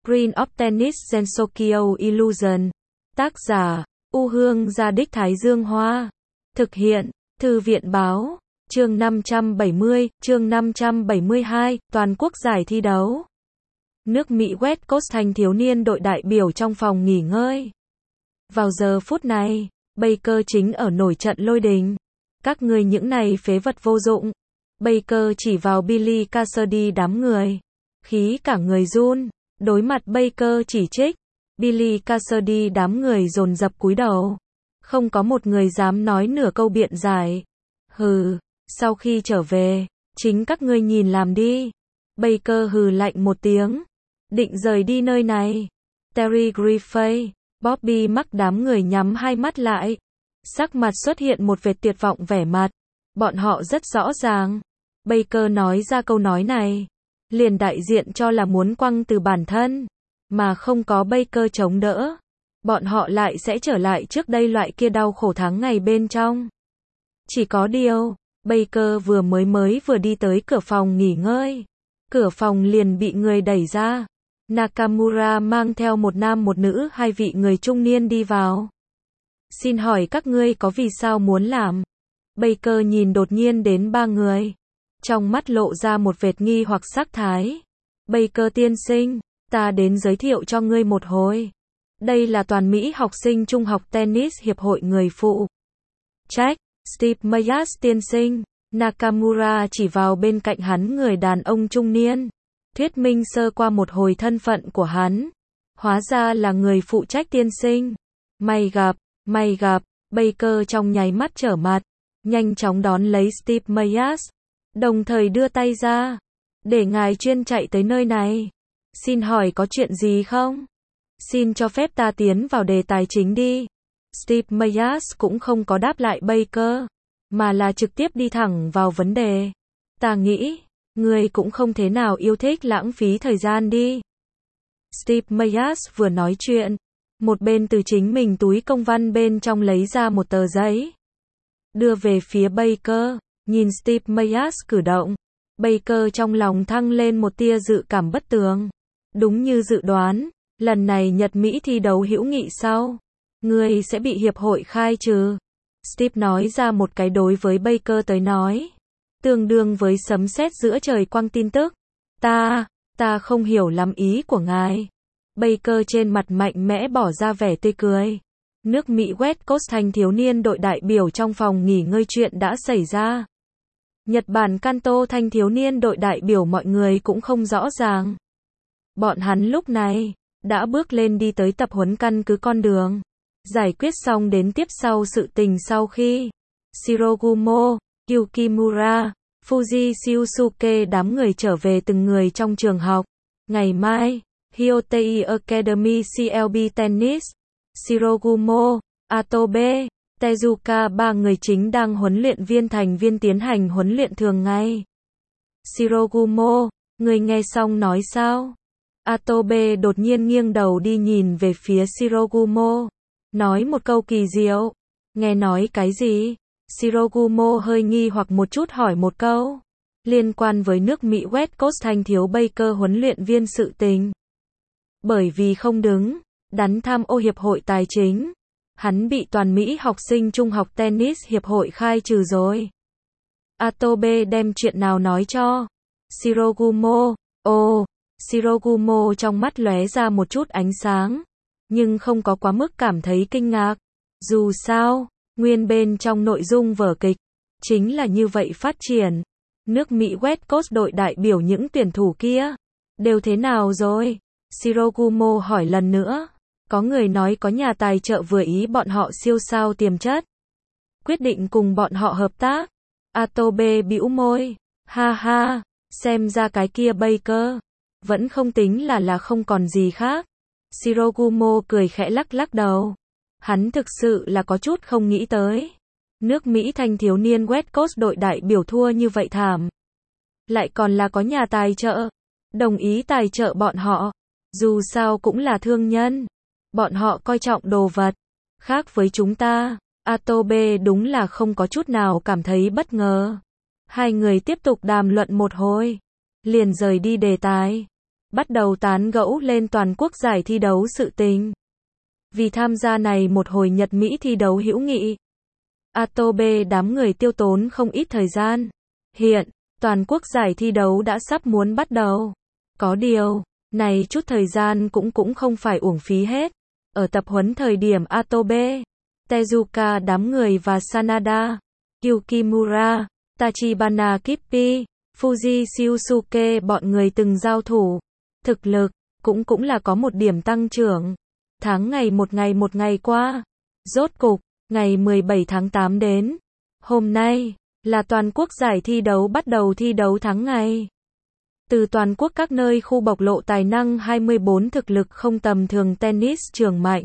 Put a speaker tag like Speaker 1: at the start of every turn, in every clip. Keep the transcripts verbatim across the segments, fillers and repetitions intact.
Speaker 1: Queen of Tennis Gensokyo Illusion. Tác giả, U Hương Gia Đích Thái Dương Hoa. Thực hiện, Thư viện Báo. Chương năm trăm bảy mươi, chương năm trăm bảy mươi hai, toàn quốc giải thi đấu. Nước Mỹ West Coast thanh thiếu niên đội đại biểu trong phòng nghỉ ngơi. Vào giờ phút này, Baker chính ở nổi trận lôi đình. Các ngươi những này phế vật vô dụng. Baker chỉ vào Billy Cassidy đám người. Khí cả người run. Đối mặt Baker chỉ trích, Billy Cassidy đám người dồn dập cúi đầu. Không có một người dám nói nửa câu biện giải. Hừ, sau khi trở về, chính các ngươi nhìn làm đi. Baker hừ lạnh một tiếng, định rời đi nơi này. Terry Griffey, Bobby Mack đám người nhắm hai mắt lại. Sắc mặt xuất hiện một vệt tuyệt vọng vẻ mặt. Bọn họ rất rõ ràng. Baker nói ra câu nói này, liền đại diện cho là muốn quăng từ bản thân. Mà không có Baker chống đỡ, bọn họ lại sẽ trở lại trước đây loại kia đau khổ tháng ngày bên trong. Chỉ có điều, Baker vừa mới mới vừa đi tới cửa phòng nghỉ ngơi. Cửa phòng liền bị người đẩy ra. Nakamura mang theo một nam một nữ hai vị người trung niên đi vào. Xin hỏi các ngươi có vì sao muốn làm? Baker nhìn đột nhiên đến ba người. Trong mắt lộ ra một vệt nghi hoặc sắc thái. Baker tiên sinh, ta đến giới thiệu cho ngươi một hồi. Đây là toàn Mỹ học sinh trung học tennis hiệp hội người phụ trách, Steve Mayas tiên sinh. Nakamura chỉ vào bên cạnh hắn người đàn ông trung niên. Thuyết minh sơ qua một hồi thân phận của hắn. Hóa ra là người phụ trách tiên sinh. May gặp, may gặp. Baker trong nháy mắt trở mặt, nhanh chóng đón lấy Steve Mayas, đồng thời đưa tay ra. Để ngài chuyên chạy tới nơi này. Xin hỏi có chuyện gì không? Xin cho phép ta tiến vào đề tài chính đi. Steve Mayas cũng không có đáp lại Baker, mà là trực tiếp đi thẳng vào vấn đề. Ta nghĩ, ngươi cũng không thế nào yêu thích lãng phí thời gian đi. Steve Mayas vừa nói chuyện, một bên từ chính mình túi công văn bên trong lấy ra một tờ giấy, đưa về phía Baker. Nhìn Steve Mayas cử động, Baker trong lòng thăng lên một tia dự cảm bất tường. Đúng như dự đoán, lần này Nhật Mỹ thi đấu hữu nghị sau, ngươi sẽ bị hiệp hội khai trừ. Steve nói ra một cái đối với Baker tới nói, tương đương với sấm sét giữa trời quang tin tức. Ta, ta không hiểu lắm ý của ngài. Baker trên mặt mạnh mẽ bỏ ra vẻ tươi cười. Nước Mỹ West Coast thanh thiếu niên đội đại biểu trong phòng nghỉ ngơi chuyện đã xảy ra. Nhật Bản Kanto thanh thiếu niên đội đại biểu mọi người cũng không rõ ràng. Bọn hắn lúc này đã bước lên đi tới tập huấn căn cứ con đường. Giải quyết xong đến tiếp sau sự tình sau khi Shirogumo, Yukimura, Fuji Shiosuke đám người trở về từng người trong trường học. Ngày mai, Hyotei Academy xê lờ bê Tennis, Shirogumo, Atobe, Tezuka ba người chính đang huấn luyện viên thành viên tiến hành huấn luyện thường ngày. Shirogumo, người nghe xong nói sao? Atobe đột nhiên nghiêng đầu đi nhìn về phía Shirogumo, nói một câu kỳ diệu. Nghe nói cái gì? Shirogumo hơi nghi hoặc một chút hỏi một câu. Liên quan với nước Mỹ West Coast thanh thiếu Baker huấn luyện viên sự tình. Bởi vì không đứng đắn tham ô hiệp hội tài chính, hắn bị toàn Mỹ học sinh trung học tennis hiệp hội khai trừ rồi. Atobe đem chuyện nào nói cho Shirogumo. Ồ, Shirogumo trong mắt lóe ra một chút ánh sáng, nhưng không có quá mức cảm thấy kinh ngạc. Dù sao, nguyên bên trong nội dung vở kịch chính là như vậy phát triển. Nước Mỹ West Coast đội đại biểu những tuyển thủ kia đều thế nào rồi? Shirogumo hỏi lần nữa. Có người nói có nhà tài trợ vừa ý bọn họ siêu sao tiềm chất, quyết định cùng bọn họ hợp tác. Atobe bĩu môi. Ha ha, xem ra cái kia Baker vẫn không tính là là không còn gì khác. Shirogumo cười khẽ lắc lắc đầu. Hắn thực sự là có chút không nghĩ tới. Nước Mỹ thanh thiếu niên West Coast đội đại biểu thua như vậy thảm. Lại còn là có nhà tài trợ đồng ý tài trợ bọn họ. Dù sao cũng là thương nhân. Bọn họ coi trọng đồ vật. Khác với chúng ta, Atobe đúng là không có chút nào cảm thấy bất ngờ. Hai người tiếp tục đàm luận một hồi, liền rời đi đề tài. bắt đầu tán gẫu lên toàn quốc giải thi đấu sự tình. Vì tham gia này một hồi Nhật Mỹ thi đấu hữu nghị, Atobe đám người tiêu tốn không ít thời gian. Hiện, toàn quốc giải thi đấu đã sắp muốn bắt đầu. Có điều, này chút thời gian cũng cũng không phải uổng phí hết. Ở tập huấn thời điểm Atobe, Tezuka đám người và Sanada, Yukimura, Tachibana Kippi, Fuji Shiosuke bọn người từng giao thủ. Thực lực, cũng cũng là có một điểm tăng trưởng. Tháng ngày một ngày một ngày qua. Rốt cục, ngày mười bảy tháng tám đến. Hôm nay, là toàn quốc giải thi đấu bắt đầu thi đấu tháng ngày. Từ toàn quốc các nơi khu bộc lộ tài năng hai mươi bốn thực lực không tầm thường tennis trường mạnh.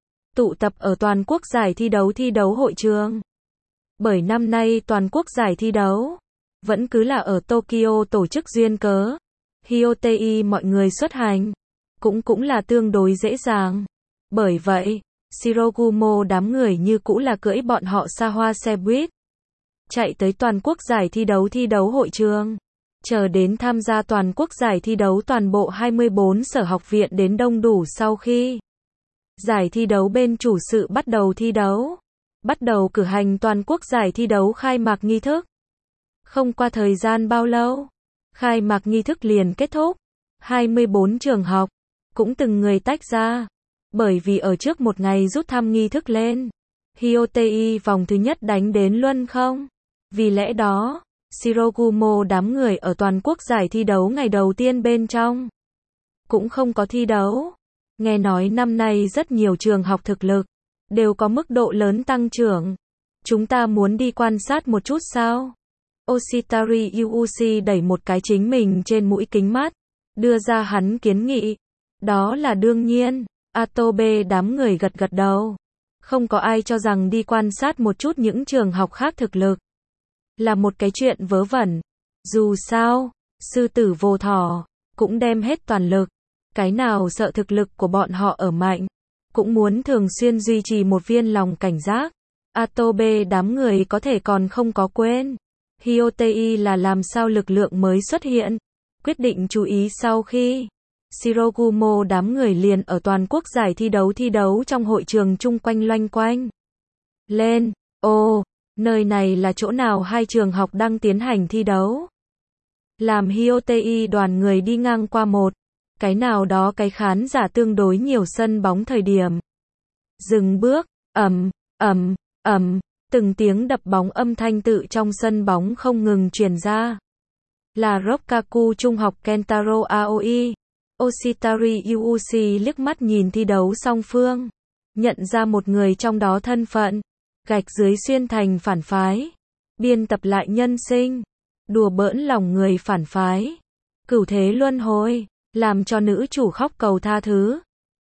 Speaker 1: Tụ tập ở toàn quốc giải thi đấu thi đấu hội trường. Bởi năm nay toàn quốc giải thi đấu, vẫn cứ là ở Tokyo tổ chức duyên cớ. Hyotei mọi người xuất hành, cũng cũng là tương đối dễ dàng. Bởi vậy, Shirogumo đám người như cũ là cưỡi bọn họ xa hoa xe buýt. Chạy tới toàn quốc giải thi đấu thi đấu hội trường. Chờ đến tham gia toàn quốc giải thi đấu toàn bộ hai mươi bốn sở học viện đến đông đủ sau khi giải thi đấu bên chủ sự bắt đầu thi đấu. Bắt đầu cử hành toàn quốc giải thi đấu khai mạc nghi thức. Không qua thời gian bao lâu, khai mạc nghi thức liền kết thúc. hai mươi bốn trường học, cũng từng người tách ra. Bởi vì ở trước một ngày rút thăm nghi thức lên, Hyotei vòng thứ nhất đánh đến luân không. Vì lẽ đó, Shirogumo đám người ở toàn quốc giải thi đấu ngày đầu tiên bên trong cũng không có thi đấu. Nghe nói năm nay rất nhiều trường học thực lực đều có mức độ lớn tăng trưởng. Chúng ta muốn đi quan sát một chút sao? Oshitari Yuuchi đẩy một cái chính mình trên mũi kính mắt, đưa ra hắn kiến nghị. Đó là đương nhiên. Atobe đám người gật gật đầu. Không có ai cho rằng đi quan sát một chút những trường học khác thực lực là một cái chuyện vớ vẩn. Dù sao, sư tử vô thỏ cũng đem hết toàn lực. Cái nào sợ thực lực của bọn họ ở mạnh, cũng muốn thường xuyên duy trì một viên lòng cảnh giác. Atobe đám người có thể còn không có quên. Hyotei là làm sao lực lượng mới xuất hiện. Quyết định chú ý sau khi Shirogumo đám người liền ở toàn quốc giải thi đấu thi đấu trong hội trường chung quanh loanh quanh lên. Ồ, nơi này là chỗ nào hai trường học đang tiến hành thi đấu? Làm Hyotei đoàn người đi ngang qua một cái nào đó cái khán giả tương đối nhiều sân bóng thời điểm. Dừng bước, ầm, ầm, ầm, từng tiếng đập bóng âm thanh tự trong sân bóng không ngừng truyền ra. Là Rokkaku Trung học Kentaro Aoi. Oshitari Yuuchi liếc mắt nhìn thi đấu song phương, nhận ra một người trong đó thân phận, gạch dưới xuyên thành phản phái, biên tập lại nhân sinh, đùa bỡn lòng người phản phái, cửu thế luân hồi, làm cho nữ chủ khóc cầu tha thứ.